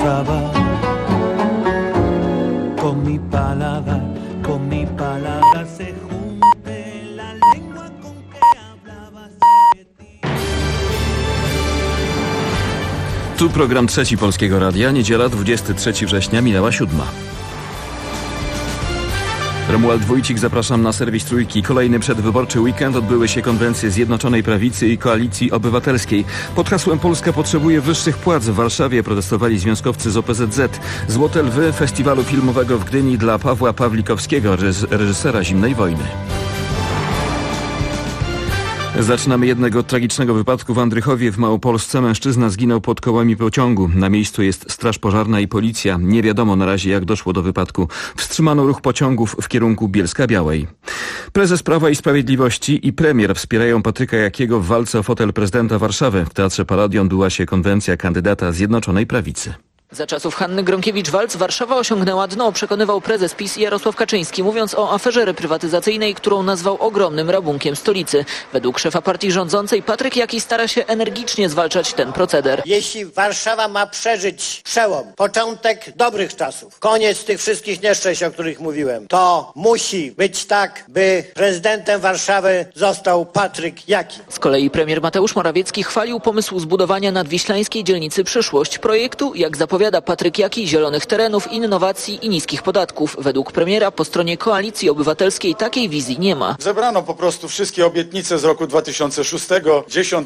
demostraba con mi palabra se junte la lengua con que hablaba de ti. Tu program Trzeci Polskiego Radia, niedziela 23 września, minęła 7. Romuald Wójcik, zapraszam na serwis Trójki. Kolejny przedwyborczy weekend odbyły się konwencje Zjednoczonej Prawicy i Koalicji Obywatelskiej. Pod hasłem Polska potrzebuje wyższych płac w Warszawie protestowali związkowcy z OPZZ. Złote Lwy festiwalu filmowego w Gdyni dla Pawła Pawlikowskiego, reżysera Zimnej Wojny. Zaczynamy jednego tragicznego wypadku w Andrychowie w Małopolsce. Mężczyzna zginął pod kołami pociągu. Na miejscu jest straż pożarna i policja. Nie wiadomo na razie, jak doszło do wypadku. Wstrzymano ruch pociągów w kierunku Bielska-Białej. Prezes Prawa i Sprawiedliwości i premier wspierają Patryka Jakiego w walce o fotel prezydenta Warszawy. W Teatrze Palladium odbyła się konwencja kandydata Zjednoczonej Prawicy. Za czasów Hanny Gronkiewicz-Waltz Warszawa osiągnęła dno, przekonywał prezes PiS Jarosław Kaczyński, mówiąc o aferze reprywatyzacyjnej, którą nazwał ogromnym rabunkiem stolicy. Według szefa partii rządzącej Patryk Jaki stara się energicznie zwalczać ten proceder. Jeśli Warszawa ma przeżyć przełom, początek dobrych czasów, koniec tych wszystkich nieszczęść, o których mówiłem, to musi być tak, by prezydentem Warszawy został Patryk Jaki. Z kolei premier Mateusz Morawiecki chwalił pomysł zbudowania nadwiślańskiej dzielnicy Przyszłość, projektu, jak zapowiada Patryk Jaki, zielonych terenów, innowacji i niskich podatków. Według premiera po stronie Koalicji Obywatelskiej takiej wizji nie ma. Zebrano po prostu wszystkie obietnice z roku 2006, 10,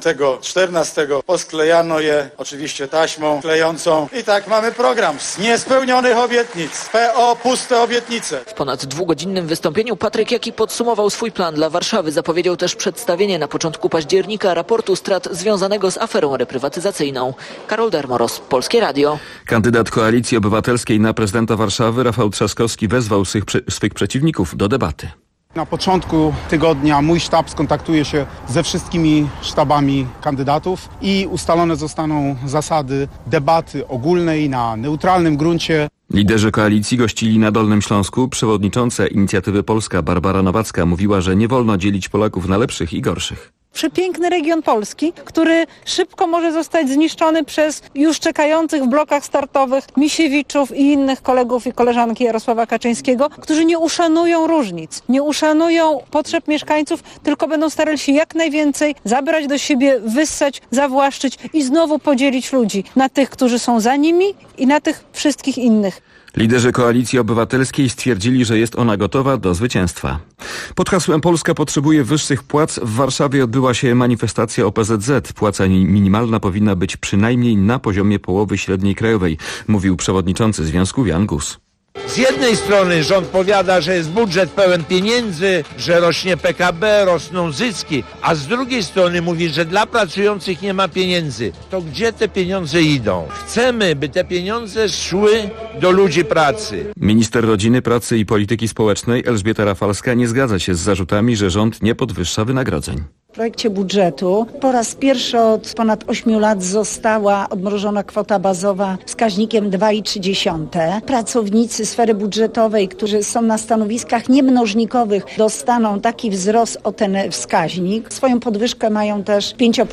14, posklejano je oczywiście taśmą klejącą i tak mamy program z niespełnionych obietnic. PO puste obietnice. W ponad dwugodzinnym wystąpieniu Patryk Jaki podsumował swój plan dla Warszawy. Zapowiedział też przedstawienie na początku października raportu strat związanego z aferą reprywatyzacyjną. Karol Dermoros, Polskie Radio. Kandydat Koalicji Obywatelskiej na prezydenta Warszawy Rafał Trzaskowski wezwał swych przeciwników do debaty. Na początku tygodnia mój sztab skontaktuje się ze wszystkimi sztabami kandydatów i ustalone zostaną zasady debaty ogólnej na neutralnym gruncie. Liderzy koalicji gościli na Dolnym Śląsku. Przewodnicząca Inicjatywy Polska Barbara Nowacka mówiła, że nie wolno dzielić Polaków na lepszych i gorszych. Przepiękny region Polski, który szybko może zostać zniszczony przez już czekających w blokach startowych Misiewiczów i innych kolegów i koleżanki Jarosława Kaczyńskiego, którzy nie uszanują różnic, nie uszanują potrzeb mieszkańców, tylko będą starali się jak najwięcej zabrać do siebie, wyssać, zawłaszczyć i znowu podzielić ludzi na tych, którzy są za nimi i na tych wszystkich innych. Liderzy Koalicji Obywatelskiej stwierdzili, że jest ona gotowa do zwycięstwa. Pod hasłem Polska potrzebuje wyższych płac w Warszawie odbyła się manifestacja OPZZ. Płaca minimalna powinna być przynajmniej na poziomie połowy średniej krajowej, mówił przewodniczący związku Jan Gus. Z jednej strony rząd powiada, że jest budżet pełen pieniędzy, że rośnie PKB, rosną zyski, a z drugiej strony mówi, że dla pracujących nie ma pieniędzy. To gdzie te pieniądze idą? Chcemy, by te pieniądze szły do ludzi pracy. Minister Rodziny, Pracy i Polityki Społecznej Elżbieta Rafalska nie zgadza się z zarzutami, że rząd nie podwyższa wynagrodzeń. W projekcie budżetu po raz pierwszy od ponad 8 lat została odmrożona kwota bazowa wskaźnikiem 2,3. Pracownicy sfery budżetowej, którzy są na stanowiskach niemnożnikowych, dostaną taki wzrost o ten wskaźnik. Swoją podwyżkę mają też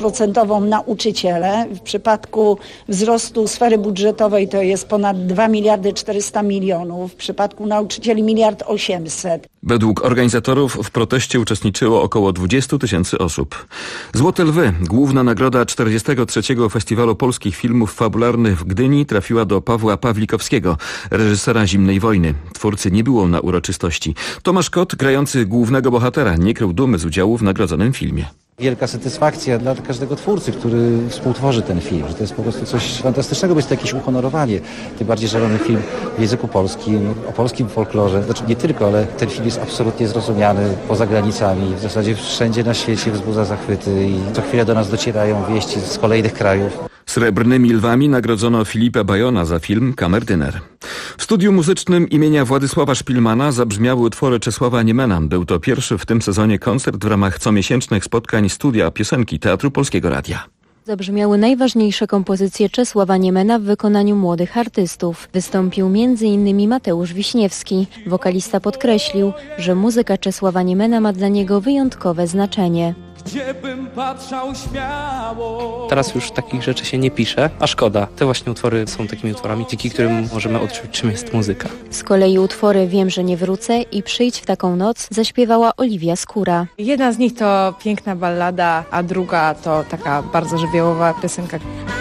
5% nauczyciele. W przypadku wzrostu sfery budżetowej to jest ponad 2 miliardy 400 milionów. W przypadku nauczycieli 1 800 000 000. Według organizatorów w proteście uczestniczyło około 20 000 osób. Złote Lwy, główna nagroda 43. Festiwalu Polskich Filmów Fabularnych w Gdyni trafiła do Pawła Pawlikowskiego, reżysera Zimnej Wojny. Twórcy nie było na uroczystości. Tomasz Kot, grający głównego bohatera, nie krył dumy z udziału w nagrodzonym filmie. Wielka satysfakcja dla każdego twórcy, który współtworzy ten film, że to jest po prostu coś fantastycznego, bo jest to jakieś uhonorowanie. Tym bardziej, że mamy film w języku polskim, o polskim folklorze. Znaczy nie tylko, ale ten film jest absolutnie zrozumiany poza granicami. W zasadzie wszędzie na świecie wzbudza zachwyty i co chwilę do nas docierają wieści z kolejnych krajów. Srebrnymi Lwami nagrodzono Filipa Bajona za film Kamerdyner. W studiu muzycznym imienia Władysława Szpilmana zabrzmiały utwory Czesława Niemena. Był to pierwszy w tym sezonie koncert w ramach comiesięcznych spotkań Studia Piosenki Teatru Polskiego Radia. Zabrzmiały najważniejsze kompozycje Czesława Niemena w wykonaniu młodych artystów. Wystąpił m.in. Mateusz Wiśniewski. Wokalista podkreślił, że muzyka Czesława Niemena ma dla niego wyjątkowe znaczenie. gdzie bym patrzał śmiało. Teraz już takich rzeczy się nie pisze, a szkoda. Te właśnie utwory są takimi utworami, dzięki którym możemy odczuć, czym jest muzyka. Z kolei utwory Wiem, że nie wrócę i Przyjdź w taką noc zaśpiewała Oliwia Skóra. Jedna z nich to piękna ballada, a druga to taka bardzo żywiołowa piosenka.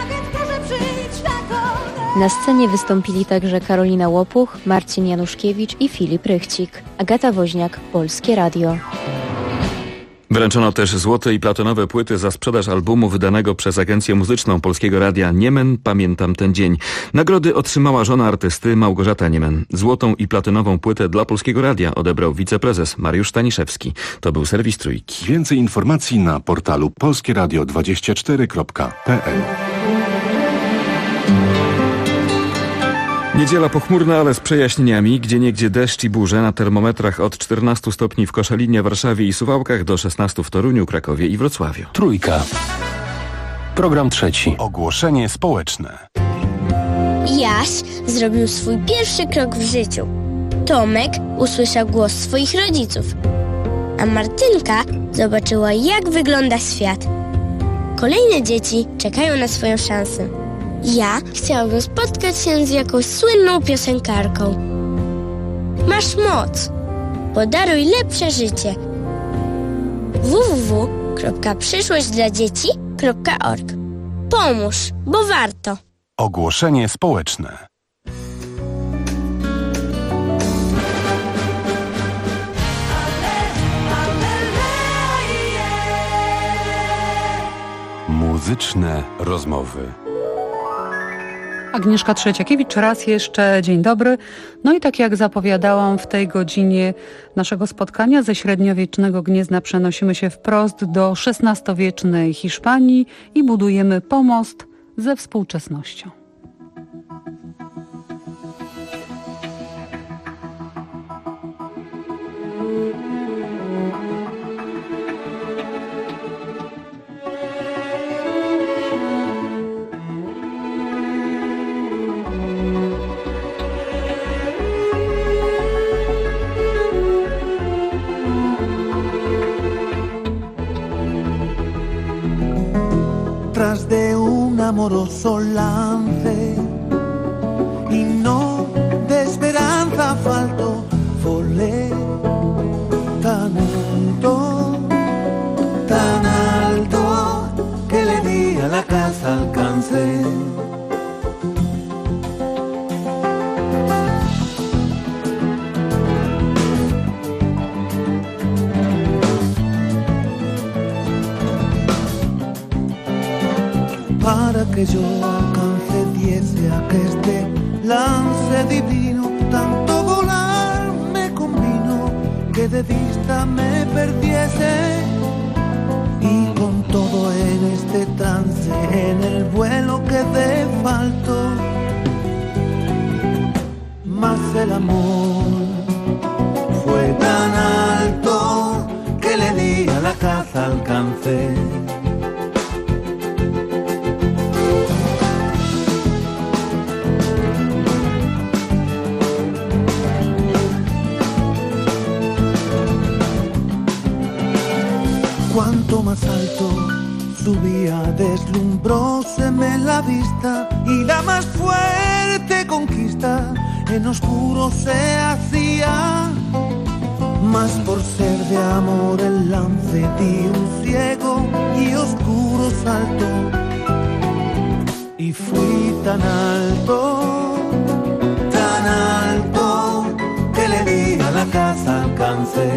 Na scenie wystąpili także Karolina Łopuch, Marcin Januszkiewicz i Filip Rychcik. Agata Woźniak, Polskie Radio. Wręczono też złote i platonowe płyty za sprzedaż albumu wydanego przez Agencję Muzyczną Polskiego Radia Niemen Pamiętam ten dzień. Nagrody otrzymała żona artysty Małgorzata Niemen. Złotą i platynową płytę dla Polskiego Radia odebrał wiceprezes Mariusz Staniszewski. To był serwis Trójki. Więcej informacji na portalu polskieradio24.pl. Niedziela pochmurna, ale z przejaśnieniami. Gdzieniegdzie deszcz i burze. Na termometrach od 14 stopni w Koszalinie, Warszawie i Suwałkach do 16 w Toruniu, Krakowie i Wrocławiu. Trójka. Program trzeci. Ogłoszenie społeczne. Jaś zrobił swój pierwszy krok w życiu. Tomek usłyszał głos swoich rodziców. A Martynka zobaczyła, jak wygląda świat. Kolejne dzieci czekają na swoją szansę. Ja chciałabym spotkać się z jakąś słynną piosenkarką. Masz moc. Podaruj lepsze życie. www.przyszłośćdladzieci.org. Pomóż, bo warto. Ogłoszenie społeczne. Muzyczne rozmowy. Agnieszka Trzeciakiewicz, raz jeszcze dzień dobry. No i tak jak zapowiadałam, w tej godzinie naszego spotkania ze średniowiecznego Gniezna przenosimy się wprost do XVI-wiecznej Hiszpanii i budujemy pomost ze współczesnością. Tras de un amoroso lance y no de esperanza faltó, volé tan alto que le di a la casa alcance. Para que yo alcance diese aqueste lance divino, tanto volar me convino que de vista me perdiese, y con todo en este trance, en el vuelo quedé falto, mas el amor fue tan alto que le di a la caza alcance. Cuanto más alto subía, deslumbróseme la vista, y la más fuerte conquista en oscuro se hacía. Mas por ser de amor el lance di un ciego y oscuro salto, y fui tan alto, que le di a la casa alcance.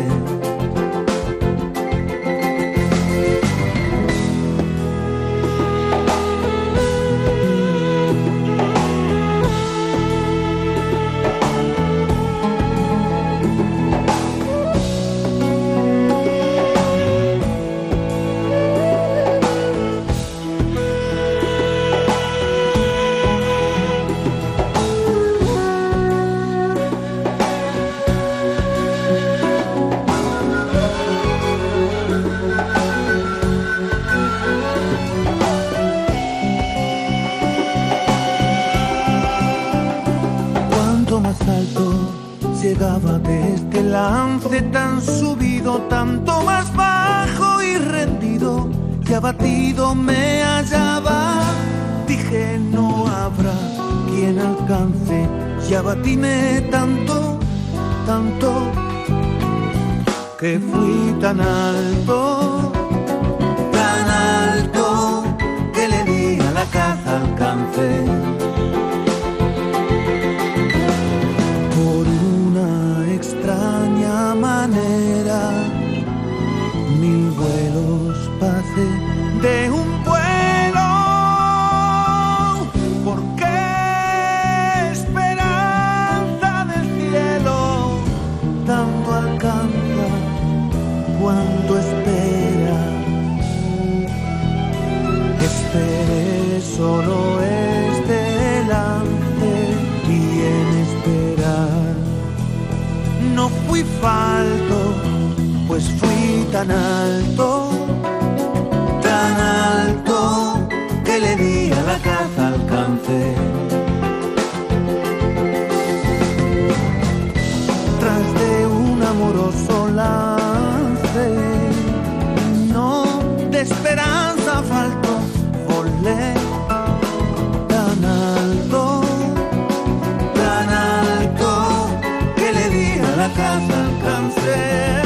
llegaba de este lance tan subido, tanto más bajo y rendido, y abatido me hallaba. Dije no habrá quien alcance, y abatíme tanto, tanto, que fui tan alto, que le di a la caza alcance. Por una extraña manera, 1000 vuelos pasé de un vuelo, porque esperanza del cielo tanto alcanza cuando espera. Esperé solo este lance y en esperar no fui falto, pues fui tan alto, que le di a la caza alcance. Tras de un amoroso lance, no de esperanza faltó, volé tan alto, que le di a la caza alcance.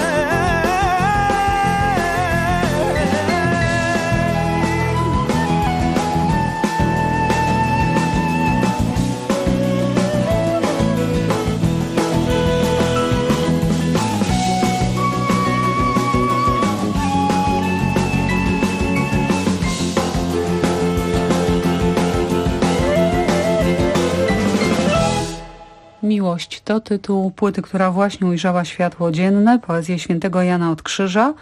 Miłość to tytuł płyty, która właśnie ujrzała światło dzienne, poezję świętego Jana od Krzyża.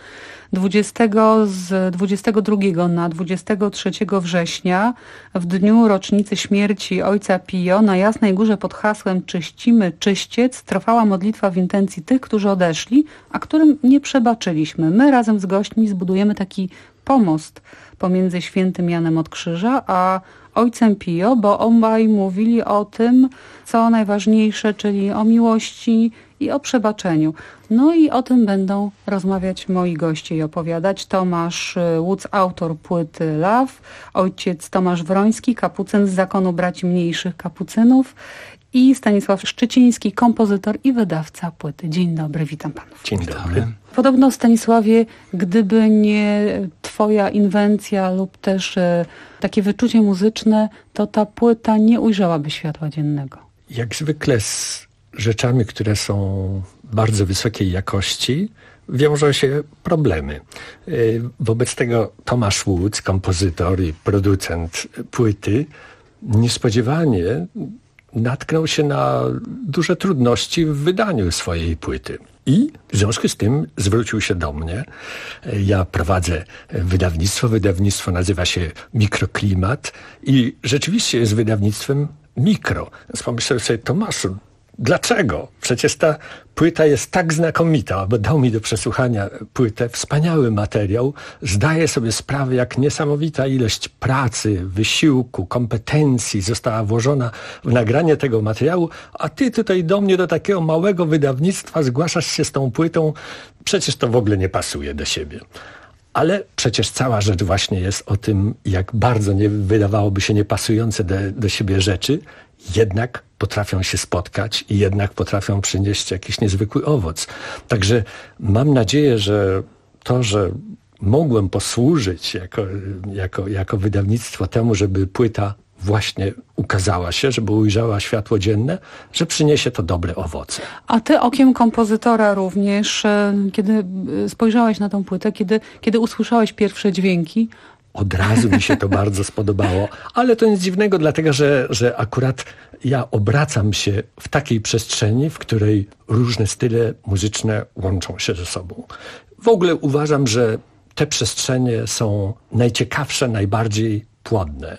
Z 22 na 23 września, w dniu rocznicy śmierci ojca Pio, na Jasnej Górze pod hasłem Czyścimy czyściec trwała modlitwa w intencji tych, którzy odeszli, a którym nie przebaczyliśmy. My razem z gośćmi zbudujemy taki pomost pomiędzy świętym Janem od Krzyża a ojcem Pio, bo obaj mówili o tym, co najważniejsze, czyli o miłości i o przebaczeniu. No i o tym będą rozmawiać moi goście i opowiadać. Tomasz Łuc, autor płyty Love, ojciec Tomasz Wroński, kapucyn z Zakonu Braci Mniejszych Kapucynów i Stanisław Szczyciński, kompozytor i wydawca płyty. Dzień dobry, witam panów. Dzień dobry. Podobno, Stanisławie, gdyby nie twoja inwencja lub też takie wyczucie muzyczne, to ta płyta nie ujrzałaby światła dziennego. Jak zwykle z rzeczami, które są bardzo wysokiej jakości, wiążą się problemy. Wobec tego Tomasz Łuc, kompozytor i producent płyty, niespodziewanie natknął się na duże trudności w wydaniu swojej płyty. I w związku z tym zwrócił się do mnie. Ja prowadzę wydawnictwo nazywa się Mikroklimat i rzeczywiście jest wydawnictwem mikro. Więc pomyślałem sobie, Tomaszu, dlaczego? Przecież ta płyta jest tak znakomita, bo dał mi do przesłuchania płytę, wspaniały materiał. Zdaję sobie sprawę, jak niesamowita ilość pracy, wysiłku, kompetencji została włożona w nagranie tego materiału, a ty tutaj do mnie, do takiego małego wydawnictwa, zgłaszasz się z tą płytą. Przecież to w ogóle nie pasuje do siebie. Ale przecież cała rzecz właśnie jest o tym, jak bardzo wydawałoby się niepasujące do siebie rzeczy, jednak potrafią się spotkać i jednak potrafią przynieść jakiś niezwykły owoc. Także mam nadzieję, że to, że mogłem posłużyć jako wydawnictwo temu, żeby płyta właśnie ukazała się, żeby ujrzała światło dzienne, że przyniesie to dobre owoce. A ty okiem kompozytora również, kiedy spojrzałeś na tą płytę, kiedy usłyszałeś pierwsze dźwięki, od razu mi się to bardzo spodobało, ale to nic dziwnego, dlatego że akurat ja obracam się w takiej przestrzeni, w której różne style muzyczne łączą się ze sobą. W ogóle uważam, że te przestrzenie są najciekawsze, najbardziej płodne.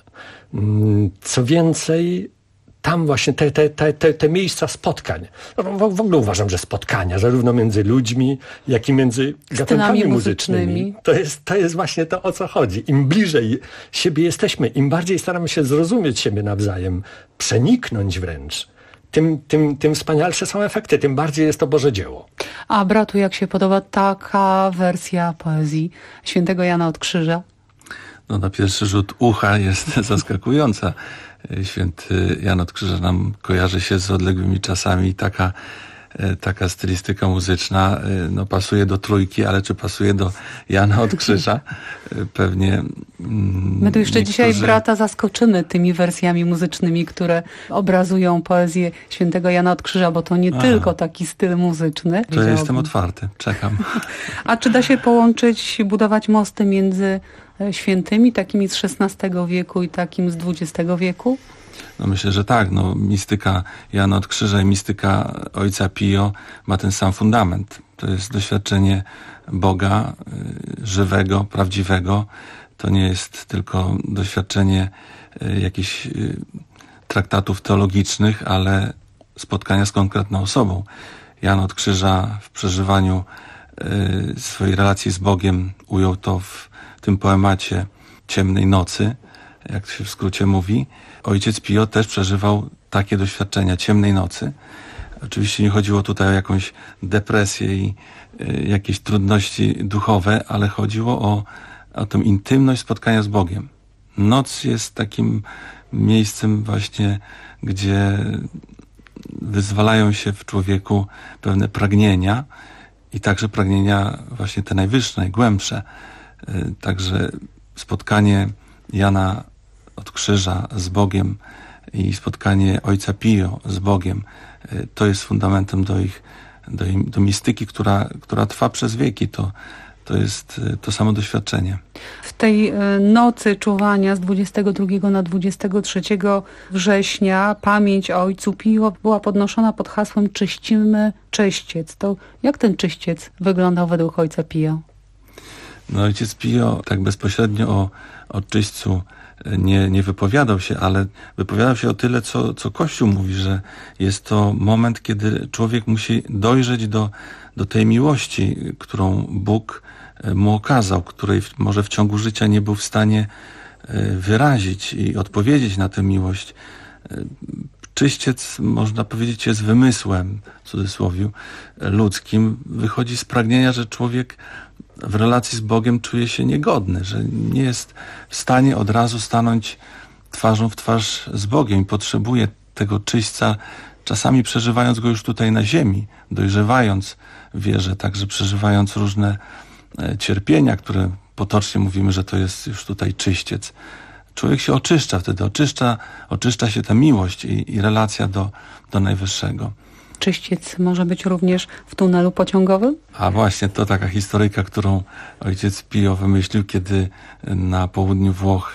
Co więcej, tam właśnie te miejsca spotkań. W ogóle uważam, że spotkania zarówno między ludźmi, jak i między gatunkami muzycznymi. To jest właśnie to, o co chodzi. Im bliżej siebie jesteśmy, im bardziej staramy się zrozumieć siebie nawzajem, przeniknąć wręcz, tym wspanialsze są efekty, tym bardziej jest to Boże dzieło. A bratu, jak się podoba taka wersja poezji świętego Jana od Krzyża? No, na pierwszy rzut ucha jest zaskakująca. Święty Jan od Krzyża nam kojarzy się z odległymi czasami i taka stylistyka muzyczna no, pasuje do Trójki, ale czy pasuje do Jana od Krzyża? Pewnie my tu jeszcze dzisiaj brata zaskoczymy tymi wersjami muzycznymi, które obrazują poezję świętego Jana od Krzyża, bo to nie tylko taki styl muzyczny. To ja jestem otwarty, czekam. A czy da się połączyć, budować mosty między świętymi, takimi z XVI wieku i takim z XX wieku? No myślę, że tak. No, mistyka Jana od Krzyża i mistyka Ojca Pio ma ten sam fundament. To jest doświadczenie Boga żywego, prawdziwego. To nie jest tylko doświadczenie jakichś traktatów teologicznych, ale spotkania z konkretną osobą. Jan od Krzyża w przeżywaniu swojej relacji z Bogiem ujął to w tym poemacie Ciemnej nocy, jak się w skrócie mówi. Ojciec Pio też przeżywał takie doświadczenia ciemnej nocy. Oczywiście nie chodziło tutaj o jakąś depresję i jakieś trudności duchowe, ale chodziło o tę intymność spotkania z Bogiem. Noc jest takim miejscem właśnie, gdzie wyzwalają się w człowieku pewne pragnienia i także pragnienia właśnie te najwyższe, najgłębsze. Także spotkanie Jana od Krzyża z Bogiem i spotkanie Ojca Pio z Bogiem, to jest fundamentem do mistyki, która trwa przez wieki. To jest to samo doświadczenie. W tej nocy czuwania z 22 na 23 września pamięć o Ojcu Pio była podnoszona pod hasłem Czyścimy czyściec. To jak ten czyściec wyglądał według Ojca Pio? No, Ojciec Pio tak bezpośrednio o czyśćcu nie wypowiadał się, ale wypowiadał się o tyle, co Kościół mówi, że jest to moment, kiedy człowiek musi dojrzeć do tej miłości, którą Bóg mu okazał, której może w ciągu życia nie był w stanie wyrazić i odpowiedzieć na tę miłość. Czyściec, można powiedzieć, jest wymysłem, w cudzysłowie, ludzkim. Wychodzi z pragnienia, że człowiek w relacji z Bogiem czuje się niegodny, że nie jest w stanie od razu stanąć twarzą w twarz z Bogiem i potrzebuje tego czyśćca, czasami przeżywając go już tutaj na ziemi, dojrzewając w wierze, także przeżywając różne cierpienia, które potocznie mówimy, że to jest już tutaj czyściec. Człowiek się oczyszcza wtedy, oczyszcza się ta miłość i relacja do Najwyższego. Czyściec może być również w tunelu pociągowym? A właśnie, to taka historyjka, którą ojciec Pio wymyślił, kiedy na południu Włoch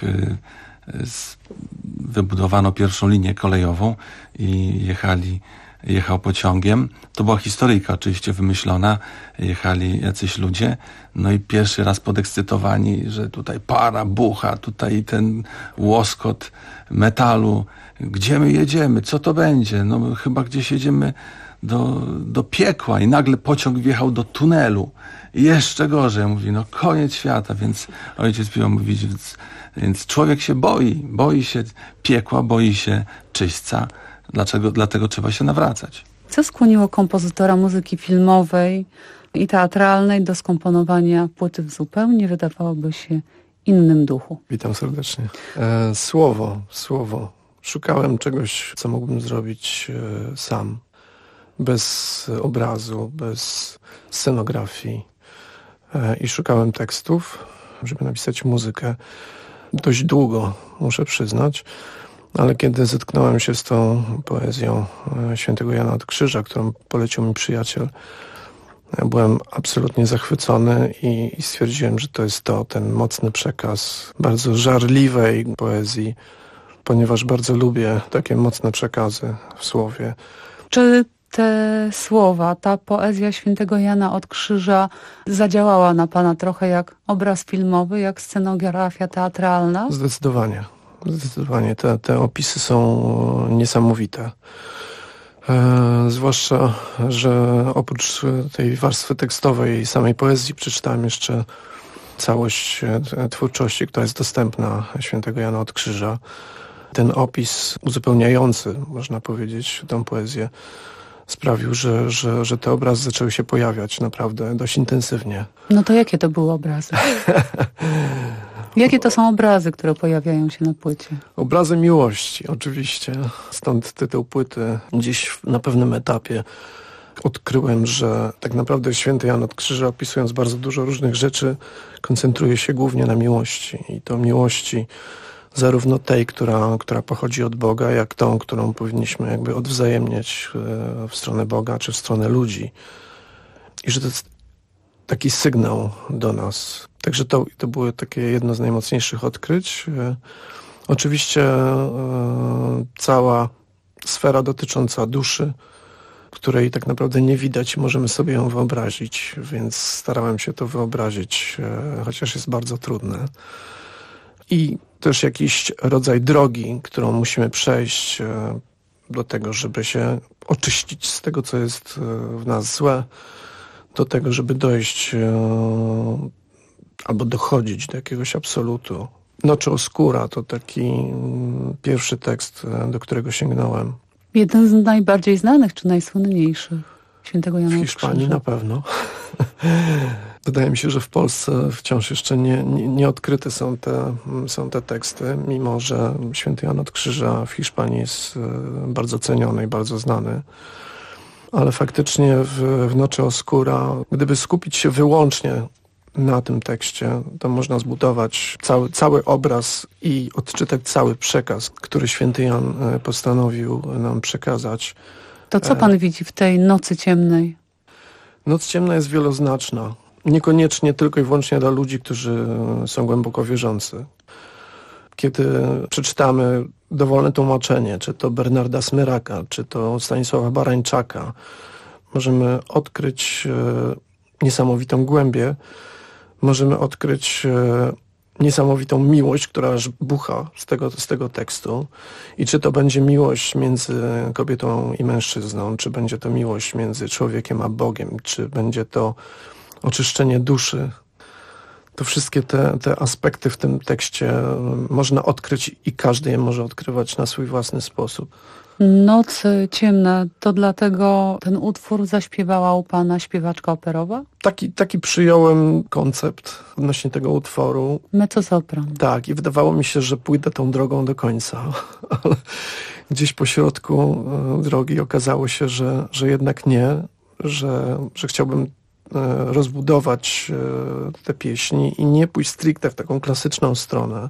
wybudowano pierwszą linię kolejową i jechał pociągiem. To była historyjka oczywiście wymyślona. Jechali jacyś ludzie, no i pierwszy raz podekscytowani, że tutaj para bucha, tutaj ten łoskot metalu. Gdzie my jedziemy? Co to będzie? No chyba gdzieś jedziemy do piekła. I nagle pociąg wjechał do tunelu. I jeszcze gorzej. Mówi, no koniec świata. Więc ojciec Pio mówi, więc człowiek się boi się piekła, boi się czyśćca. Dlatego trzeba się nawracać. Co skłoniło kompozytora muzyki filmowej i teatralnej do skomponowania płyty w zupełnie, wydawałoby się, innym duchu? Witam serdecznie. Słowo. Szukałem czegoś, co mógłbym zrobić sam. Bez obrazu, bez scenografii. I szukałem tekstów, żeby napisać muzykę. Dość długo, muszę przyznać. Ale kiedy zetknąłem się z tą poezją świętego Jana od Krzyża, którą polecił mi przyjaciel, byłem absolutnie zachwycony i stwierdziłem, że to jest ten mocny przekaz bardzo żarliwej poezji, ponieważ bardzo lubię takie mocne przekazy w słowie. Czy te słowa, ta poezja świętego Jana od Krzyża zadziałała na pana trochę jak obraz filmowy, jak scenografia teatralna? Zdecydowanie. Te opisy są niesamowite. Zwłaszcza, że oprócz tej warstwy tekstowej i samej poezji przeczytałem jeszcze całość twórczości, która jest dostępna świętego Jana od Krzyża. ten opis uzupełniający, można powiedzieć, tę poezję sprawił, że te obrazy zaczęły się pojawiać naprawdę dość intensywnie. No to jakie to były obrazy? Jakie to są obrazy, które pojawiają się na płycie? Obrazy miłości, oczywiście. Stąd tytuł płyty. Gdzieś na pewnym etapie odkryłem, że tak naprawdę święty Jan od Krzyża, opisując bardzo dużo różnych rzeczy, koncentruje się głównie na miłości. I to miłości zarówno tej, która pochodzi od Boga, jak tą, którą powinniśmy jakby odwzajemniać w stronę Boga, czy w stronę ludzi. I że to jest taki sygnał do nas. Także to było takie jedno z najmocniejszych odkryć. Oczywiście cała sfera dotycząca duszy, której tak naprawdę nie widać, możemy sobie ją wyobrazić, więc starałem się to wyobrazić, chociaż jest bardzo trudne. I też jakiś rodzaj drogi, którą musimy przejść do tego, żeby się oczyścić z tego, co jest w nas złe, do tego, żeby dojść albo dochodzić do jakiegoś absolutu. Noche Oscura to taki pierwszy tekst, do którego sięgnąłem. Jeden z najbardziej znanych, czy najsłynniejszych świętego Jana od Krzyża. W Hiszpanii na pewno. Wydaje mi się, że w Polsce wciąż jeszcze nie odkryte są te teksty, mimo że święty Jan od Krzyża w Hiszpanii jest bardzo ceniony i bardzo znany. Ale faktycznie w Noche Oscura, gdyby skupić się wyłącznie na tym tekście, to można zbudować cały obraz i odczytać cały przekaz, który święty Jan postanowił nam przekazać. To co pan widzi w tej nocy ciemnej? Noc ciemna jest wieloznaczna. Niekoniecznie tylko i wyłącznie dla ludzi, którzy są głęboko wierzący. Kiedy przeczytamy dowolne tłumaczenie, czy to Bernarda Smyraka, czy to Stanisława Barańczaka, możemy odkryć niesamowitą głębię, możemy odkryć niesamowitą miłość, która aż bucha z tego tekstu. I czy to będzie miłość między kobietą i mężczyzną, czy będzie to miłość między człowiekiem a Bogiem, czy będzie to oczyszczenie duszy. To wszystkie te aspekty w tym tekście można odkryć i każdy je może odkrywać na swój własny sposób. Noc ciemna, to dlatego ten utwór zaśpiewała u pana śpiewaczka operowa? Taki przyjąłem koncept odnośnie tego utworu. Mezzosopran. Tak, i wydawało mi się, że pójdę tą drogą do końca. Ale gdzieś po środku drogi okazało się, że jednak nie, że chciałbym rozbudować te pieśni i nie pójść stricte w taką klasyczną stronę.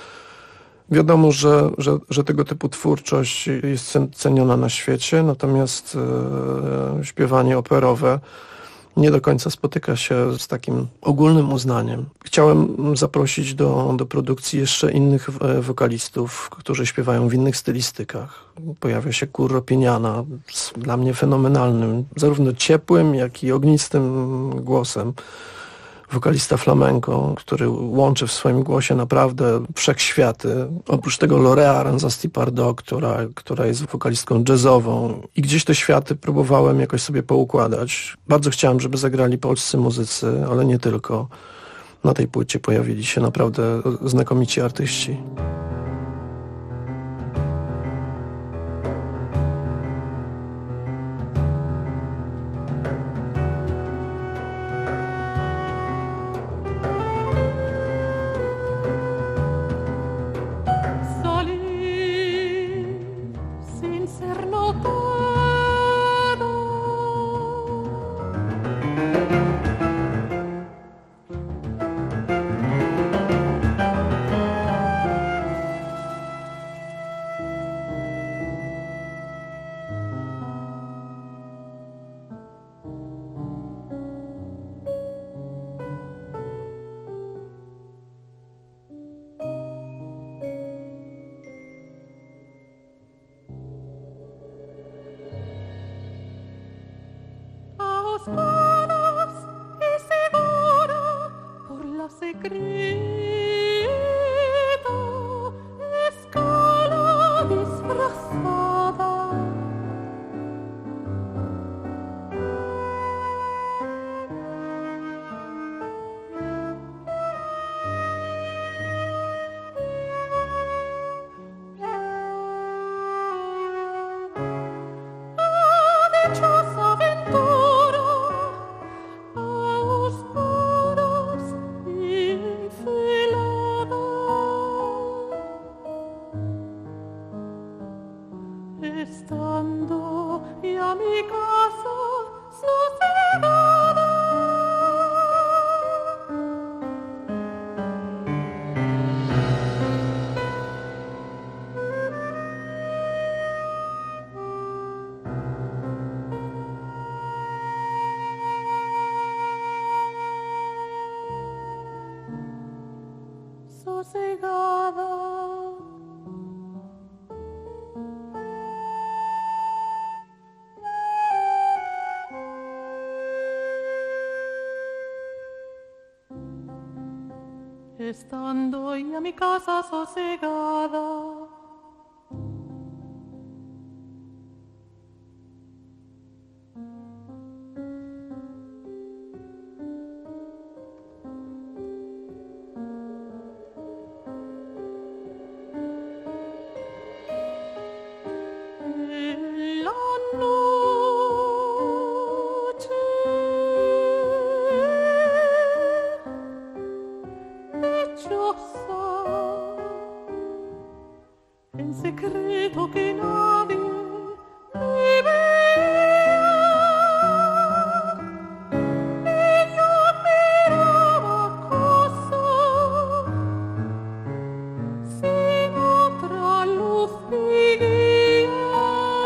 Wiadomo, że tego typu twórczość jest ceniona na świecie, natomiast śpiewanie operowe nie do końca spotyka się z takim ogólnym uznaniem. Chciałem zaprosić do produkcji jeszcze innych wokalistów, którzy śpiewają w innych stylistykach. Pojawia się Curro Pieniana z dla mnie fenomenalnym, zarówno ciepłym, jak i ognistym głosem. Wokalista flamenco, który łączy w swoim głosie naprawdę wszechświaty. Oprócz tego Lorea Aranzasti-Pardo, która jest wokalistką jazzową. I gdzieś te światy próbowałem jakoś sobie poukładać. Bardzo chciałem, żeby zagrali polscy muzycy, ale nie tylko. Na tej płycie pojawili się naprawdę znakomici artyści. Estando en mi casa sosegada, en secreto que nadie me vea, y yo miraba cosa sin otra luz y guía,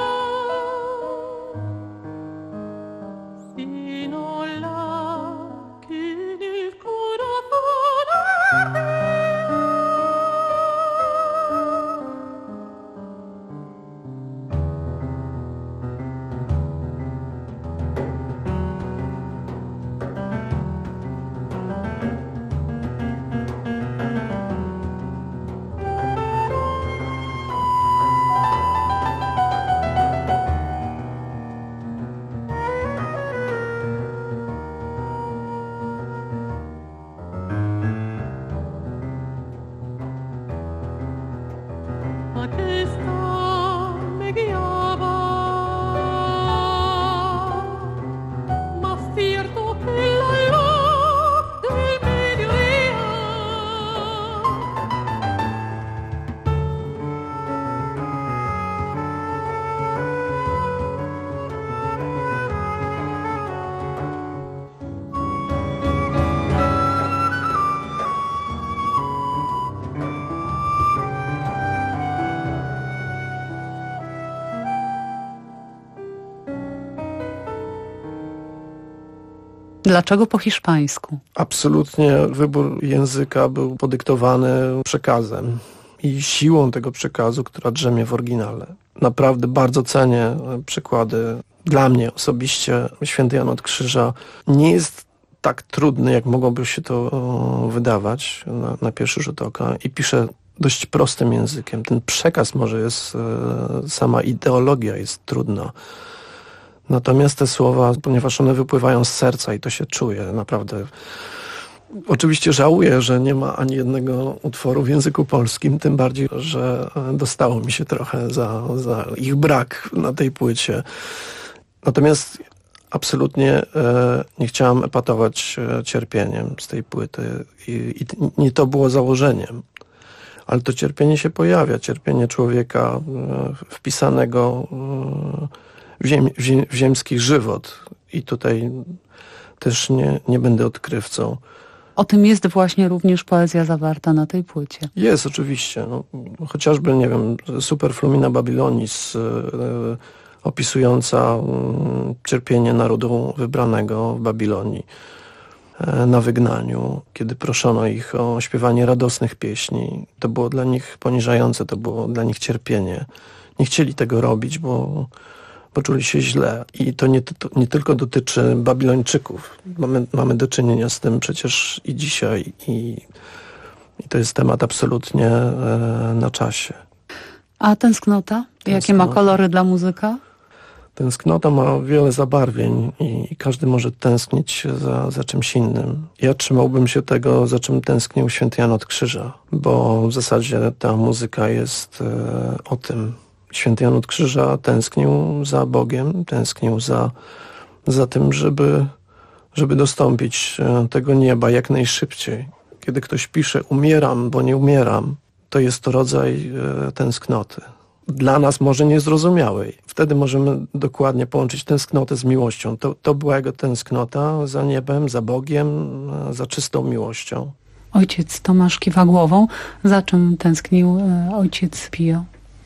sino la que en el corazón arde. Aquesta me guiaba, más cierto que la luz del mediodía. Dlaczego po hiszpańsku? Absolutnie wybór języka był podyktowany przekazem i siłą tego przekazu, która drzemie w oryginale. Naprawdę bardzo cenię przykłady. Dla mnie osobiście Święty Jan od Krzyża nie jest tak trudny, jak mogłoby się to wydawać na pierwszy rzut oka i pisze dość prostym językiem. Ten przekaz może jest, sama ideologia jest trudna. Natomiast te słowa, ponieważ one wypływają z serca i to się czuje, naprawdę. Oczywiście żałuję, że nie ma ani jednego utworu w języku polskim, tym bardziej, że dostało mi się trochę za ich brak na tej płycie. Natomiast absolutnie nie chciałam epatować cierpieniem z tej płyty i nie to było założeniem. Ale to cierpienie się pojawia, cierpienie człowieka wpisanego w ziemski żywot. I tutaj też nie będę odkrywcą. O tym jest właśnie również poezja zawarta na tej płycie. Jest, oczywiście. No, chociażby, nie wiem, Super Flumina Babylonis, opisująca cierpienie narodu wybranego w Babilonii na wygnaniu, kiedy proszono ich o śpiewanie radosnych pieśni. To było dla nich poniżające, to było dla nich cierpienie. Nie chcieli tego robić, bo poczuli się źle. I to nie tylko dotyczy Babilończyków. Mamy do czynienia z tym przecież i dzisiaj. I to jest temat absolutnie na czasie. A tęsknota? Jakie ma kolory dla muzyka? Tęsknota ma wiele zabarwień i każdy może tęsknić za czymś innym. Ja trzymałbym się tego, za czym tęsknił Święty Jan od Krzyża, bo w zasadzie ta muzyka jest o tym. Święty Jan od Krzyża tęsknił za Bogiem, tęsknił za tym, żeby dostąpić tego nieba jak najszybciej. Kiedy ktoś pisze umieram, bo nie umieram, to jest to rodzaj tęsknoty. dla nas może niezrozumiałej. Wtedy możemy dokładnie połączyć tęsknotę z miłością. To była jego tęsknota za niebem, za Bogiem, za czystą miłością. Ojciec Tomasz kiwa głową. Za czym tęsknił ojciec Pio?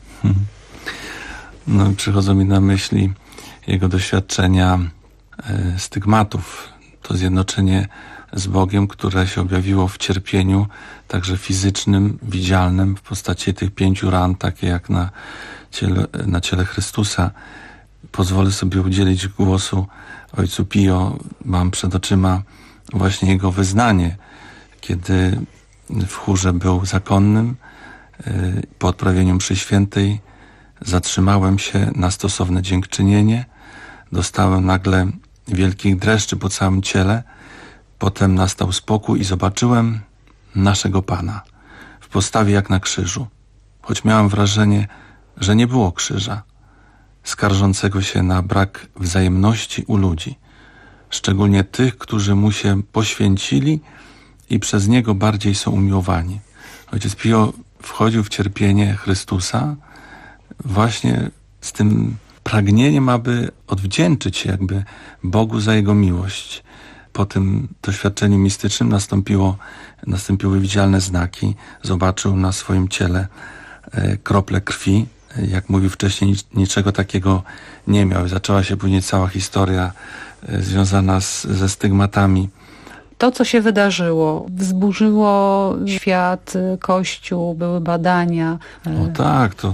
No, przychodzą mi na myśli jego doświadczenia stygmatów. To zjednoczenie z Bogiem, które się objawiło w cierpieniu, także fizycznym, widzialnym, w postaci tych 5 ran, takie jak na ciele Chrystusa. Pozwolę sobie udzielić głosu ojcu Pio. Mam przed oczyma właśnie jego wyznanie, kiedy w chórze był zakonnym. Po odprawieniu mszy świętej zatrzymałem się na stosowne dziękczynienie. Dostałem nagle wielkich dreszczy po całym ciele. Potem nastał spokój i zobaczyłem naszego Pana w postawie jak na krzyżu. Choć miałem wrażenie, że nie było krzyża, skarżącego się na brak wzajemności u ludzi, szczególnie tych, którzy mu się poświęcili i przez niego bardziej są umiłowani. Ojciec Pio wchodził w cierpienie Chrystusa właśnie z tym pragnieniem, aby odwdzięczyć się jakby Bogu za jego miłość. Po tym doświadczeniu mistycznym nastąpiły widzialne znaki. Zobaczył na swoim ciele krople krwi. Jak mówił wcześniej, niczego takiego nie miał. Zaczęła się później cała historia związana ze stygmatami. To, co się wydarzyło, wzburzyło świat, Kościół, były badania. No tak, to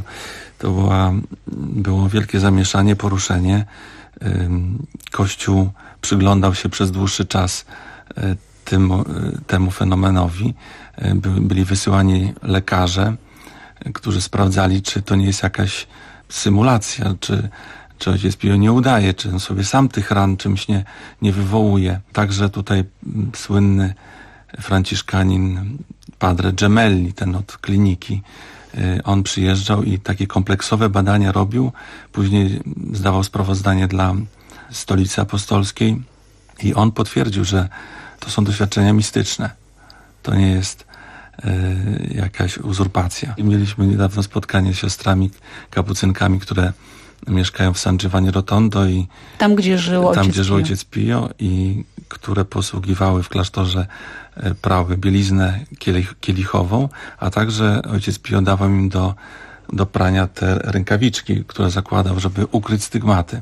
było wielkie zamieszanie, poruszenie. Kościół przyglądał się przez dłuższy czas temu fenomenowi. Byli wysyłani lekarze, którzy sprawdzali, czy to nie jest jakaś symulacja, czy ojciec Pio nie udaje, czy on sobie sam tych ran czymś nie wywołuje. Także tutaj słynny franciszkanin Padre Gemelli, ten od kliniki, on przyjeżdżał i takie kompleksowe badania robił. Później zdawał sprawozdanie dla Stolicy Apostolskiej i on potwierdził, że to są doświadczenia mistyczne. To nie jest jakaś uzurpacja. I mieliśmy niedawno spotkanie z siostrami kapucynkami, które mieszkają w San Giovanni Rotondo i tam, gdzie żył ojciec Pio i które posługiwały w klasztorze, prały bieliznę kielichową, a także ojciec Pio dawał im do prania te rękawiczki, które zakładał, żeby ukryć stygmaty.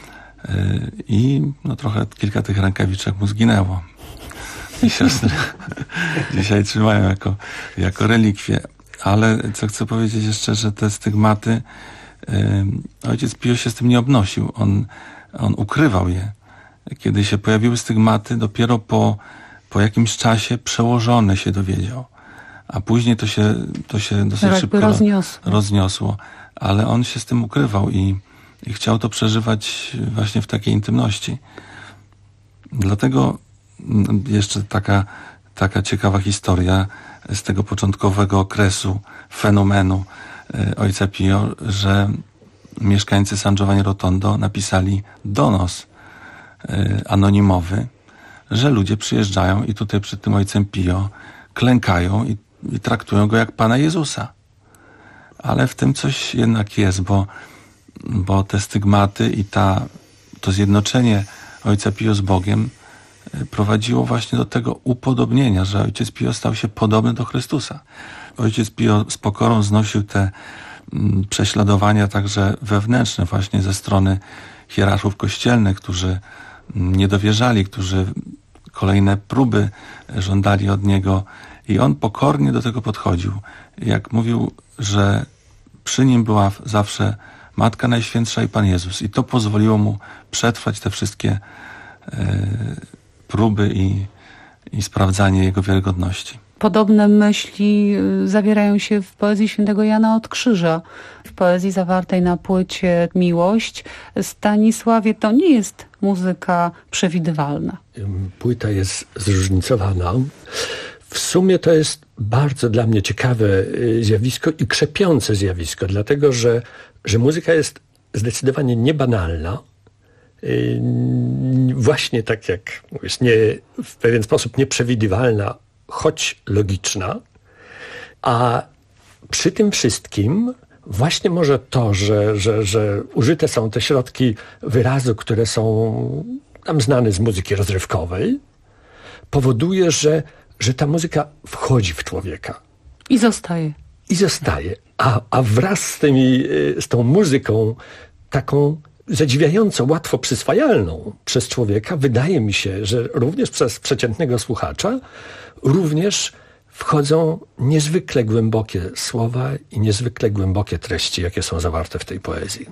I kilka tych rękawiczek mu zginęło. I siostry dzisiaj trzymają jako relikwie. Ale co chcę powiedzieć jeszcze, że te stygmaty, ojciec Pio się z tym nie obnosił. On ukrywał je. Kiedy się pojawiły stygmaty, dopiero po jakimś czasie przełożony się dowiedział. A później to się dosyć szybko rozniosło. Ale on się z tym ukrywał i chciał to przeżywać właśnie w takiej intymności. Dlatego jeszcze taka ciekawa historia z tego początkowego okresu fenomenu ojca Pio, że mieszkańcy San Giovanni Rotondo napisali donos anonimowy, że ludzie przyjeżdżają i tutaj przed tym ojcem Pio klękają i traktują go jak Pana Jezusa. Ale w tym coś jednak jest, bo te stygmaty i to zjednoczenie ojca Pio z Bogiem prowadziło właśnie do tego upodobnienia, że ojciec Pio stał się podobny do Chrystusa. Ojciec Pio z pokorą znosił te prześladowania także wewnętrzne właśnie ze strony hierarchów kościelnych, którzy nie dowierzali, którzy kolejne próby żądali od niego i on pokornie do tego podchodził. Jak mówił, że przy nim była zawsze Matka Najświętsza i Pan Jezus i to pozwoliło mu przetrwać te wszystkie próby i sprawdzanie jego wiarygodności. Podobne myśli zawierają się w poezji świętego Jana od Krzyża. W poezji zawartej na płycie Miłość. Stanisławie, to nie jest muzyka przewidywalna. Płyta jest zróżnicowana. W sumie to jest bardzo dla mnie ciekawe zjawisko i krzepiące zjawisko, dlatego że muzyka jest zdecydowanie niebanalna. Właśnie tak jak mówisz, w pewien sposób nieprzewidywalna, choć logiczna, a przy tym wszystkim właśnie może to, że użyte są te środki wyrazu, które są nam znane z muzyki rozrywkowej, powoduje, że ta muzyka wchodzi w człowieka. I zostaje. A wraz z tą muzyką taką zadziwiająco łatwo przyswajalną przez człowieka, wydaje mi się, że również przez przeciętnego słuchacza, również wchodzą niezwykle głębokie słowa i niezwykle głębokie treści, jakie są zawarte w tej poezji.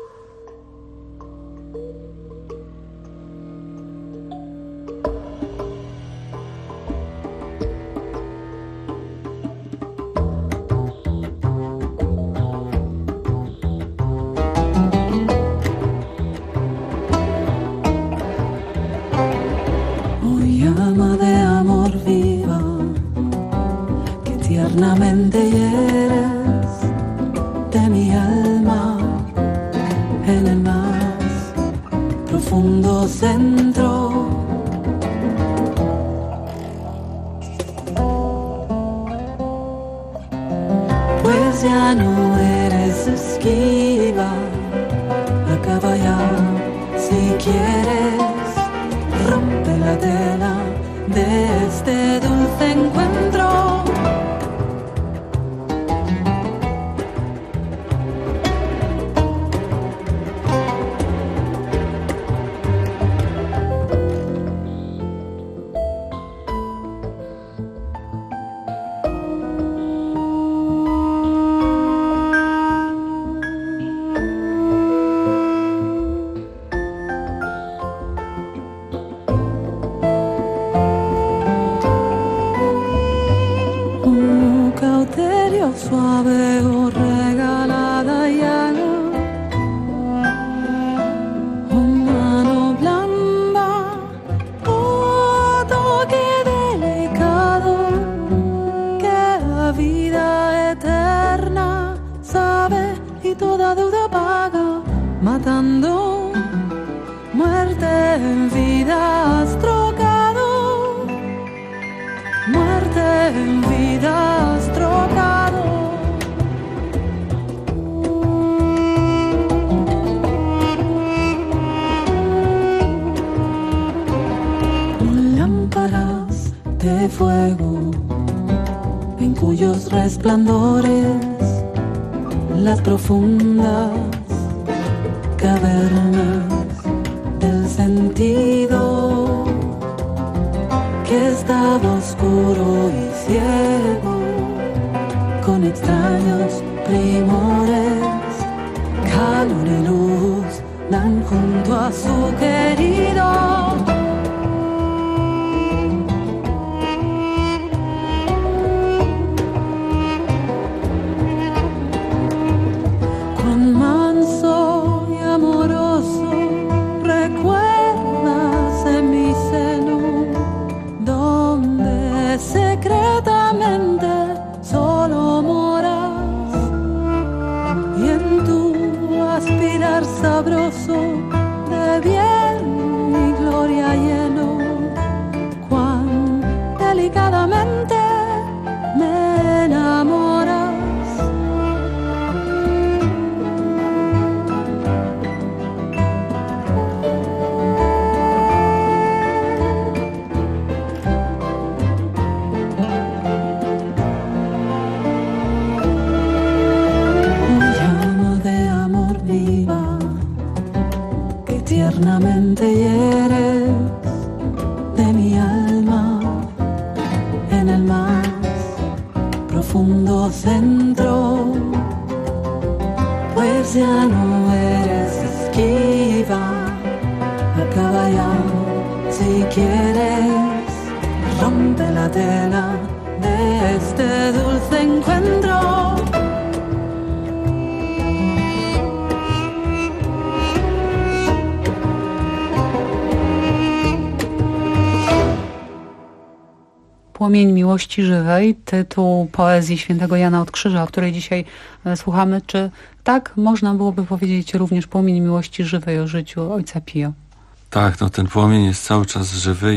Płomień miłości żywej, tytuł poezji świętego Jana od Krzyża, o której dzisiaj słuchamy. Czy tak można byłoby powiedzieć również płomień miłości żywej o życiu ojca Pio? Tak, no ten płomień jest cały czas żywy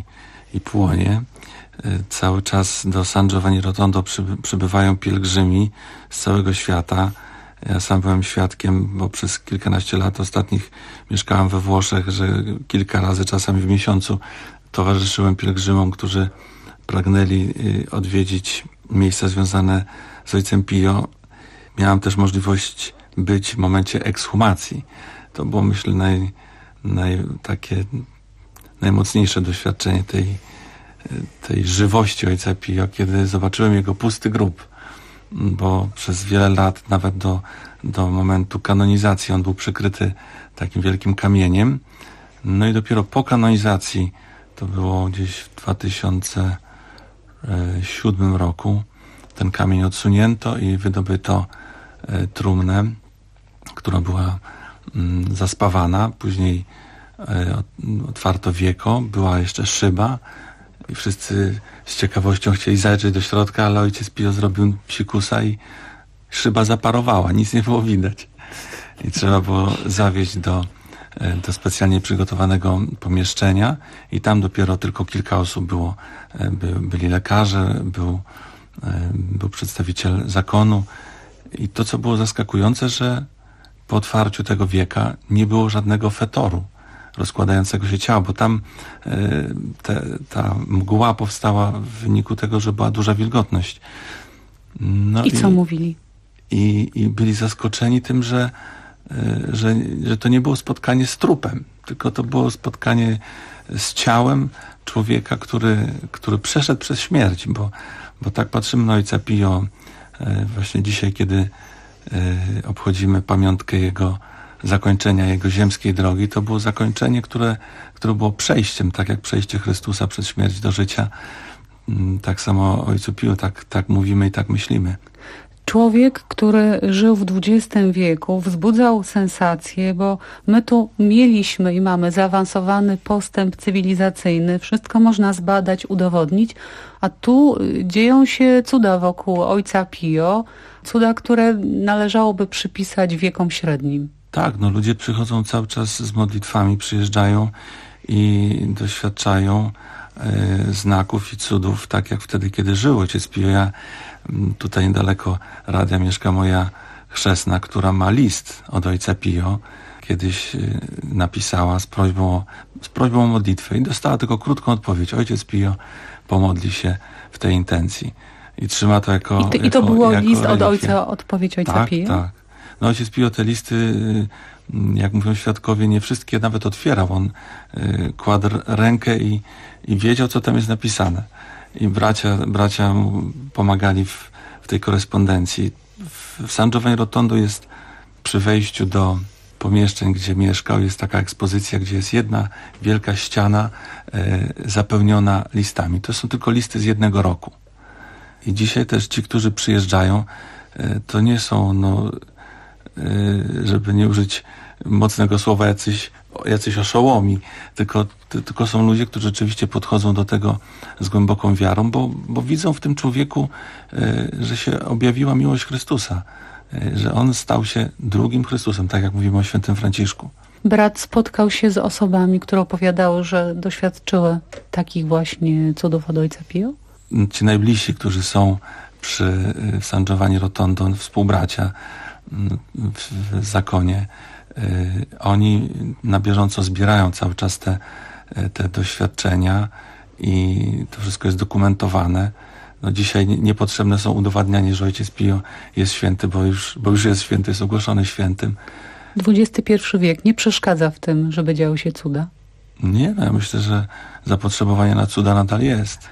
i płonie. Cały czas do San Giovanni Rotondo przybywają pielgrzymi z całego świata Ja sam byłem świadkiem, bo przez kilkanaście lat ostatnich mieszkałem we Włoszech, że kilka razy, czasami w miesiącu, towarzyszyłem pielgrzymom, którzy pragnęli odwiedzić miejsca związane z Ojcem Pio. Miałem też możliwość być w momencie ekshumacji. To było, myślę, takie najmocniejsze doświadczenie tej żywości Ojca Pio, kiedy zobaczyłem jego pusty grób, bo przez wiele lat, nawet do momentu kanonizacji, on był przykryty takim wielkim kamieniem. No i dopiero po kanonizacji, to było gdzieś w 2007 roku, ten kamień odsunięto i wydobyto trumnę, która była zaspawana. Później otwarto wieko, była jeszcze szyba i wszyscy z ciekawością chcieli zajrzeć do środka, ale ojciec Pio zrobił psikusa i szyba zaparowała, nic nie było widać. I trzeba było zawieźć do specjalnie przygotowanego pomieszczenia i tam dopiero tylko kilka osób było. Byli lekarze, był przedstawiciel zakonu i to, co było zaskakujące, że po otwarciu tego wieka nie było żadnego fetoru rozkładającego się ciała, bo tam ta mgła powstała w wyniku tego, że była duża wilgotność. No I co mówili? I byli zaskoczeni tym, że to nie było spotkanie z trupem, tylko to było spotkanie z ciałem człowieka, który przeszedł przez śmierć, bo tak patrzymy na Ojca Pio właśnie dzisiaj, kiedy obchodzimy pamiątkę zakończenia jego ziemskiej drogi. To było zakończenie, które było przejściem, tak jak przejście Chrystusa przez śmierć do życia. Tak samo o Ojcu Piu, tak mówimy i tak myślimy. Człowiek, który żył w XX wieku, wzbudzał sensację, bo my tu mieliśmy i mamy zaawansowany postęp cywilizacyjny. Wszystko można zbadać, udowodnić, a tu dzieją się cuda wokół Ojca Pio, cuda, które należałoby przypisać wiekom średnim. Tak, ludzie przychodzą cały czas z modlitwami, przyjeżdżają i doświadczają znaków i cudów, tak jak wtedy, kiedy żył Ojciec Pio. Ja tutaj niedaleko radia mieszka moja chrzestna, która ma list od Ojca Pio. Kiedyś napisała z prośbą o modlitwę i dostała tylko krótką odpowiedź. Ojciec Pio pomodli się w tej intencji. I trzyma to jako I to było list relikwię. od ojca, odpowiedź Ojca Pio? Tak. No Ojciec Pio te listy, jak mówią świadkowie, nie wszystkie nawet otwierał. On kładł rękę i wiedział, co tam jest napisane. I bracia mu pomagali w tej korespondencji. W San Giovanni Rotondo jest przy wejściu do pomieszczeń, gdzie mieszkał, jest taka ekspozycja, gdzie jest jedna wielka ściana zapełniona listami. To są tylko listy z jednego roku. I dzisiaj też ci, którzy przyjeżdżają, to nie są, żeby nie użyć mocnego słowa, jacyś oszołomi, tylko są ludzie, którzy rzeczywiście podchodzą do tego z głęboką wiarą, bo widzą w tym człowieku, że się objawiła miłość Chrystusa, że on stał się drugim Chrystusem, tak jak mówimy o świętym Franciszku. Brat spotkał się z osobami, które opowiadały, że doświadczyły takich właśnie cudów od Ojca Pio? Ci najbliżsi, którzy są przy San Giovanni Rotondo, współbracia w zakonie, oni na bieżąco zbierają cały czas te doświadczenia i to wszystko jest dokumentowane. Dzisiaj niepotrzebne są udowadnianie, że Ojciec Pio jest święty, bo już jest święty, jest ogłoszony świętym. XXI wiek nie przeszkadza w tym, żeby działy się cuda? Nie, ja myślę, że zapotrzebowanie na cuda nadal jest.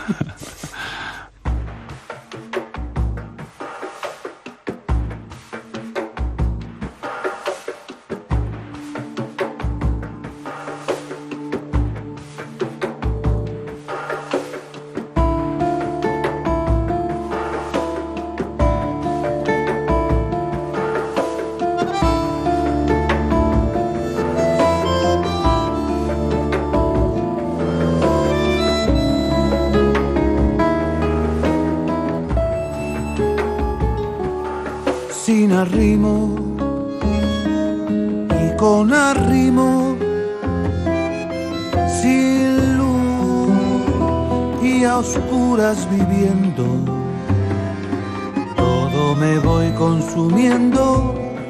Sin arrimo y con arrimo, sin luz y a oscuras viviendo, todo todo me voy consumiendo.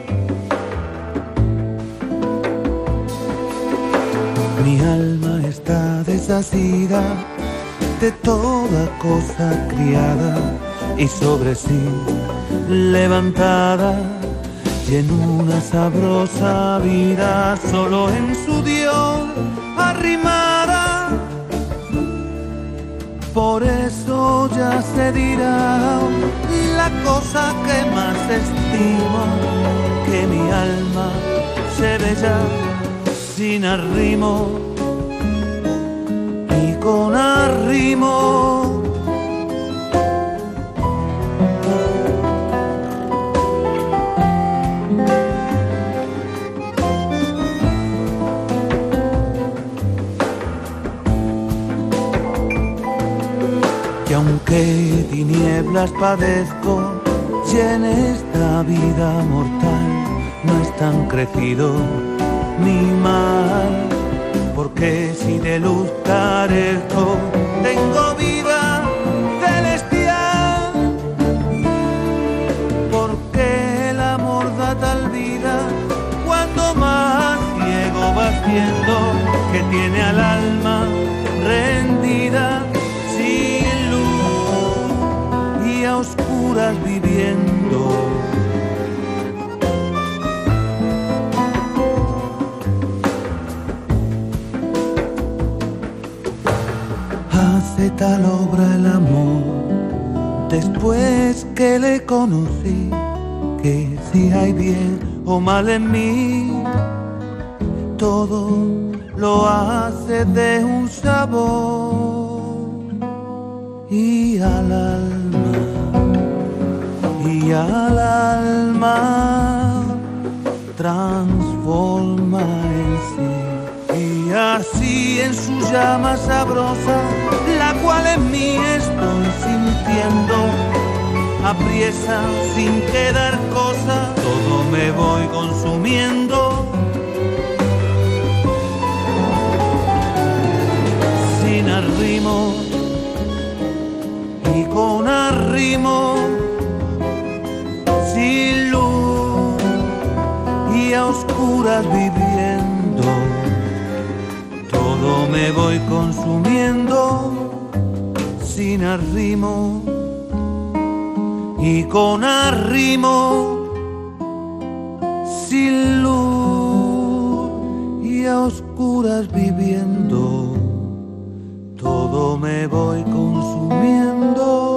Mi alma está desasida de toda cosa criada y sobre sí levantada, y en una sabrosa vida solo en su Dios arrimada. Por eso ya se dirá la cosa que más estimo, que mi alma se ve ya sin arrimo y con arrimo. Y aunque tinieblas padezco, y en esta vida mortal no es tan crecido mi mal, porque si de luz carezco, tengo vida celestial, porque el amor da tal vida, cuando más ciego vas viendo, que tiene al alma rendida, sin luz y a oscuras viviendo. Hace tal obra el amor después que le conocí, que si hay bien o mal en mí, todo lo hace de un sabor, y al alma transforma en sí. Y así en su llama sabrosa, la cual en mí estoy sintiendo, apriesa sin quedar cosa, todo me voy consumiendo. Sin arrimo y con arrimo, sin luz y a oscuras viviendo. Todo me voy consumiendo, sin arrimo y con arrimo, sin luz y a oscuras viviendo. Todo me voy consumiendo.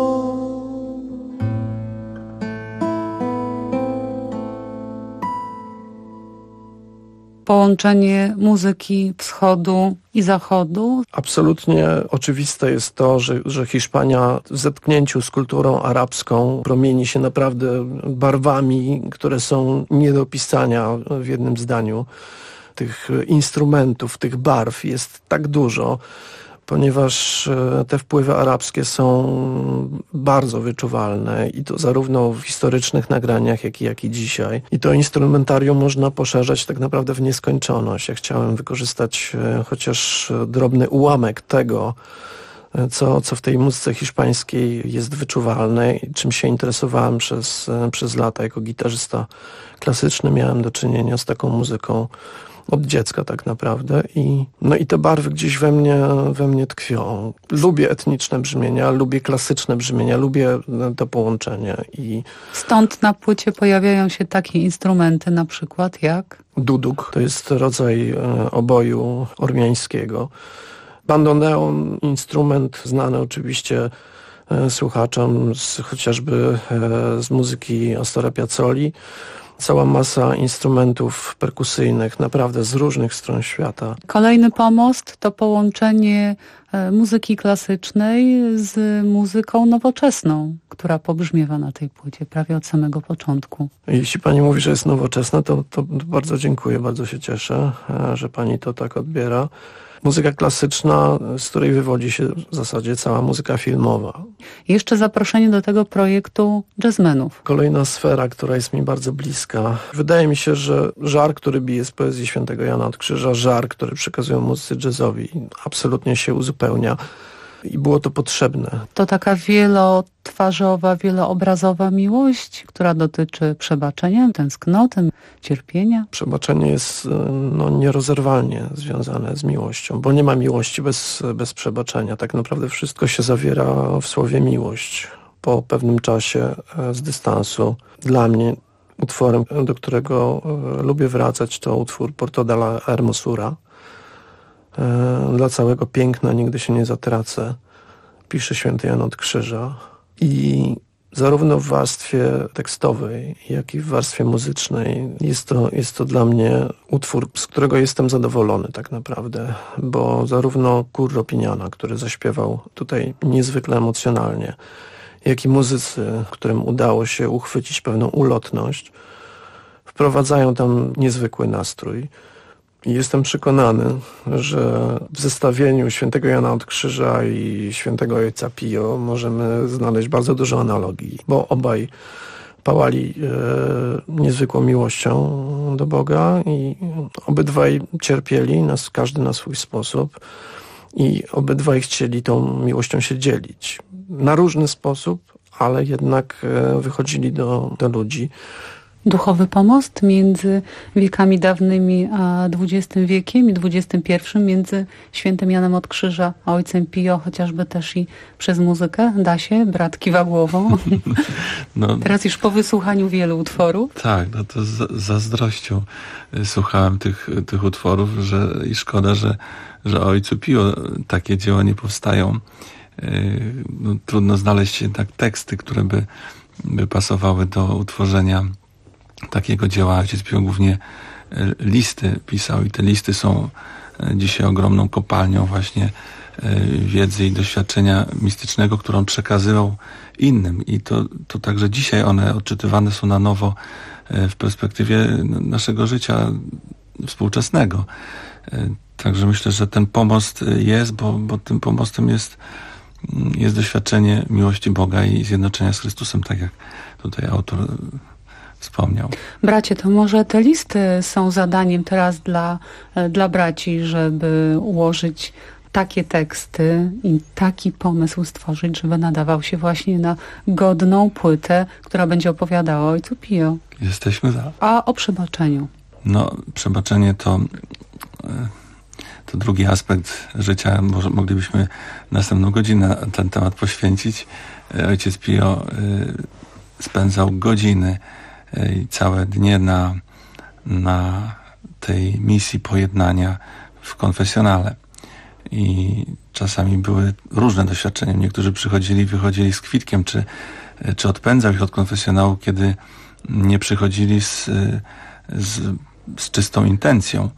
Połączenie muzyki wschodu i zachodu. Absolutnie oczywiste jest to, że Hiszpania w zetknięciu z kulturą arabską promieni się naprawdę barwami, które są nie do opisania w jednym zdaniu. Tych instrumentów, tych barw jest tak dużo, ponieważ te wpływy arabskie są bardzo wyczuwalne i to zarówno w historycznych nagraniach, jak i dzisiaj. I to instrumentarium można poszerzać tak naprawdę w nieskończoność. Ja chciałem wykorzystać chociaż drobny ułamek tego, co w tej muzyce hiszpańskiej jest wyczuwalne i czym się interesowałem przez lata. Jako gitarzysta klasyczny miałem do czynienia z taką muzyką od dziecka tak naprawdę i te barwy gdzieś we mnie tkwią. Lubię etniczne brzmienia, lubię klasyczne brzmienia, lubię to połączenie. Stąd na płycie pojawiają się takie instrumenty na przykład jak? Duduk, to jest rodzaj oboju ormiańskiego. Bandoneon, instrument znany oczywiście słuchaczom chociażby z muzyki Astora Piazzoli. Cała masa instrumentów perkusyjnych, naprawdę z różnych stron świata. Kolejny pomost to połączenie muzyki klasycznej z muzyką nowoczesną, która pobrzmiewa na tej płycie prawie od samego początku. Jeśli pani mówi, że jest nowoczesna, to bardzo dziękuję, bardzo się cieszę, że pani to tak odbiera. Muzyka klasyczna, z której wywodzi się w zasadzie cała muzyka filmowa. Jeszcze zaproszenie do tego projektu jazzmenów. Kolejna sfera, która jest mi bardzo bliska. Wydaje mi się, że żar, który bije z poezji świętego Jana od Krzyża, żar, który przekazują muzycy jazzowi, absolutnie się uzupełnia. i było to potrzebne. To taka wielotwarzowa, wieloobrazowa miłość, która dotyczy przebaczenia, tęsknoty, cierpienia. Przebaczenie jest nierozerwalnie związane z miłością, bo nie ma miłości bez przebaczenia. Tak naprawdę wszystko się zawiera w słowie miłość. Po pewnym czasie z dystansu dla mnie utworem, do którego lubię wracać, to utwór Porto della Hermosura. Dla całego piękna nigdy się nie zatracę, pisze święty Jan od Krzyża. I zarówno w warstwie tekstowej, jak i w warstwie muzycznej jest to dla mnie utwór, z którego jestem zadowolony tak naprawdę, bo zarówno Curro Piniana, który zaśpiewał tutaj niezwykle emocjonalnie, jak i muzycy, którym udało się uchwycić pewną ulotność, wprowadzają tam niezwykły nastrój. I jestem przekonany, że w zestawieniu świętego Jana od Krzyża i świętego Ojca Pio możemy znaleźć bardzo dużo analogii, bo obaj pałali niezwykłą miłością do Boga i obydwaj cierpieli, każdy na swój sposób i obydwaj chcieli tą miłością się dzielić. Na różny sposób, ale jednak wychodzili do ludzi. Duchowy pomost między wiekami dawnymi a XX wiekiem i XXI, między świętym Janem od Krzyża a ojcem Pio, chociażby też i przez muzykę. Da się? Brat kiwa głową. Teraz już po wysłuchaniu wielu utworów. Tak, to z zazdrością słuchałem tych utworów, i szkoda, że ojcu Pio takie dzieła nie powstają. Trudno znaleźć jednak teksty, które by pasowały do utworzenia takiego dzieła. Ojciec Pio głównie listy pisał i te listy są dzisiaj ogromną kopalnią właśnie wiedzy i doświadczenia mistycznego, którą przekazywał innym. I to także dzisiaj one odczytywane są na nowo w perspektywie naszego życia współczesnego. Także myślę, że ten pomost jest, bo tym pomostem jest doświadczenie miłości Boga i zjednoczenia z Chrystusem, tak jak tutaj autor wspomniał. Bracie, to może te listy są zadaniem teraz dla braci, żeby ułożyć takie teksty i taki pomysł stworzyć, żeby nadawał się właśnie na godną płytę, która będzie opowiadała o ojcu Pio. Jesteśmy za. A o przebaczeniu? Przebaczenie to drugi aspekt życia. Może moglibyśmy następną godzinę na ten temat poświęcić. Ojciec Pio spędzał godziny i całe dnie na tej misji pojednania w konfesjonale. I czasami były różne doświadczenia. Niektórzy przychodzili, wychodzili z kwitkiem, czy odpędzał ich od konfesjonału, kiedy nie przychodzili z czystą intencją.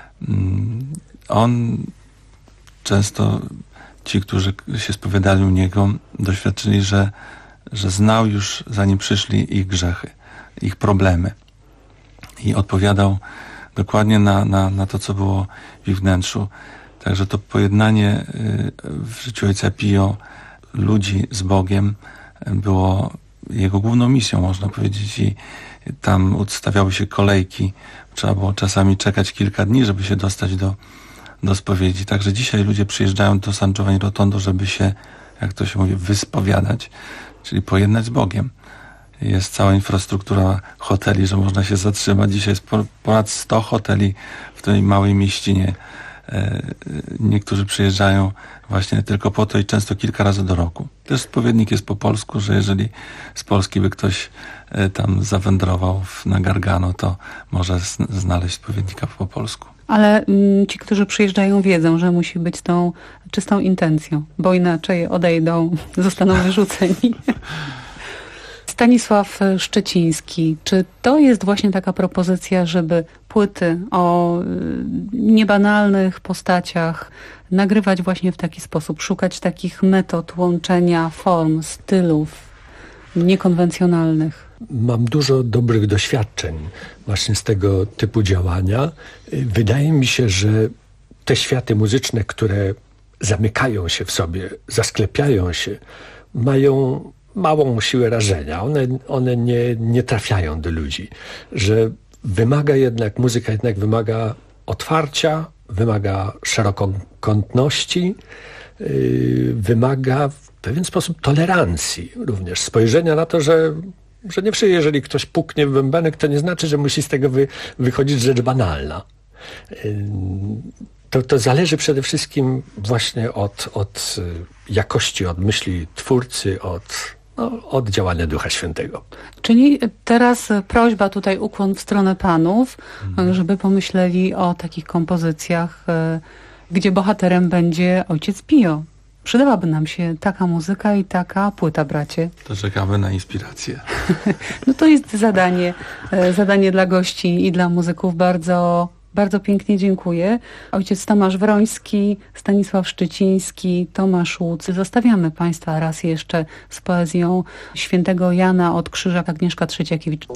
On często, ci, którzy się spowiadali u niego, doświadczyli, że znał już, zanim przyszli, ich grzechy, ich problemy. I odpowiadał dokładnie na to, co było w ich wnętrzu. Także to pojednanie w życiu ojca Pio ludzi z Bogiem było jego główną misją, można powiedzieć. I tam ustawiały się kolejki. Trzeba było czasami czekać kilka dni, żeby się dostać do spowiedzi. Także dzisiaj ludzie przyjeżdżają do San Giovanni Rotondo, żeby się, jak to się mówi, wyspowiadać, czyli pojednać z Bogiem. Jest cała infrastruktura hoteli, że można się zatrzymać. Dzisiaj jest ponad 100 hoteli w tej małej mieścinie. Niektórzy przyjeżdżają właśnie tylko po to i często kilka razy do roku. Też spowiednik jest po polsku, że jeżeli z Polski by ktoś tam zawędrował na Gargano, to może znaleźć spowiednika po polsku. Ale ci, którzy przyjeżdżają, wiedzą, że musi być tą czystą intencją, bo inaczej odejdą, zostaną wyrzuceni. Stanisław Szczeciński, czy to jest właśnie taka propozycja, żeby płyty o niebanalnych postaciach nagrywać właśnie w taki sposób, szukać takich metod łączenia form, stylów niekonwencjonalnych? Mam dużo dobrych doświadczeń właśnie z tego typu działania. Wydaje mi się, że te światy muzyczne, które zamykają się w sobie, zasklepiają się, mają małą siłę rażenia. One nie trafiają do ludzi. Że muzyka jednak wymaga otwarcia, wymaga szerokokątności, wymaga w pewien sposób tolerancji również, spojrzenia na to, że nie jeżeli ktoś puknie w bębenek, to nie znaczy, że musi z tego wychodzić rzecz banalna. To zależy przede wszystkim właśnie od jakości, od myśli twórcy, od działania Ducha Świętego. Czyli teraz prośba, tutaj ukłon w stronę panów, żeby pomyśleli o takich kompozycjach, gdzie bohaterem będzie ojciec Pio. Przydałaby nam się taka muzyka i taka płyta, bracie. To czekamy na inspirację. No to jest zadanie dla gości i dla muzyków. Bardzo, bardzo pięknie dziękuję. Ojciec Tomasz Wroński, Stanisław Szczyciński, Tomasz Łuc. Zostawiamy Państwa raz jeszcze z poezją świętego Jana od Krzyża, Agnieszka Trzeciakiewicz.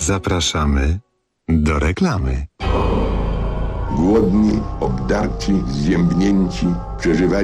Zapraszamy do reklamy. Głodni, obdarci, zziębnięci, przeżywali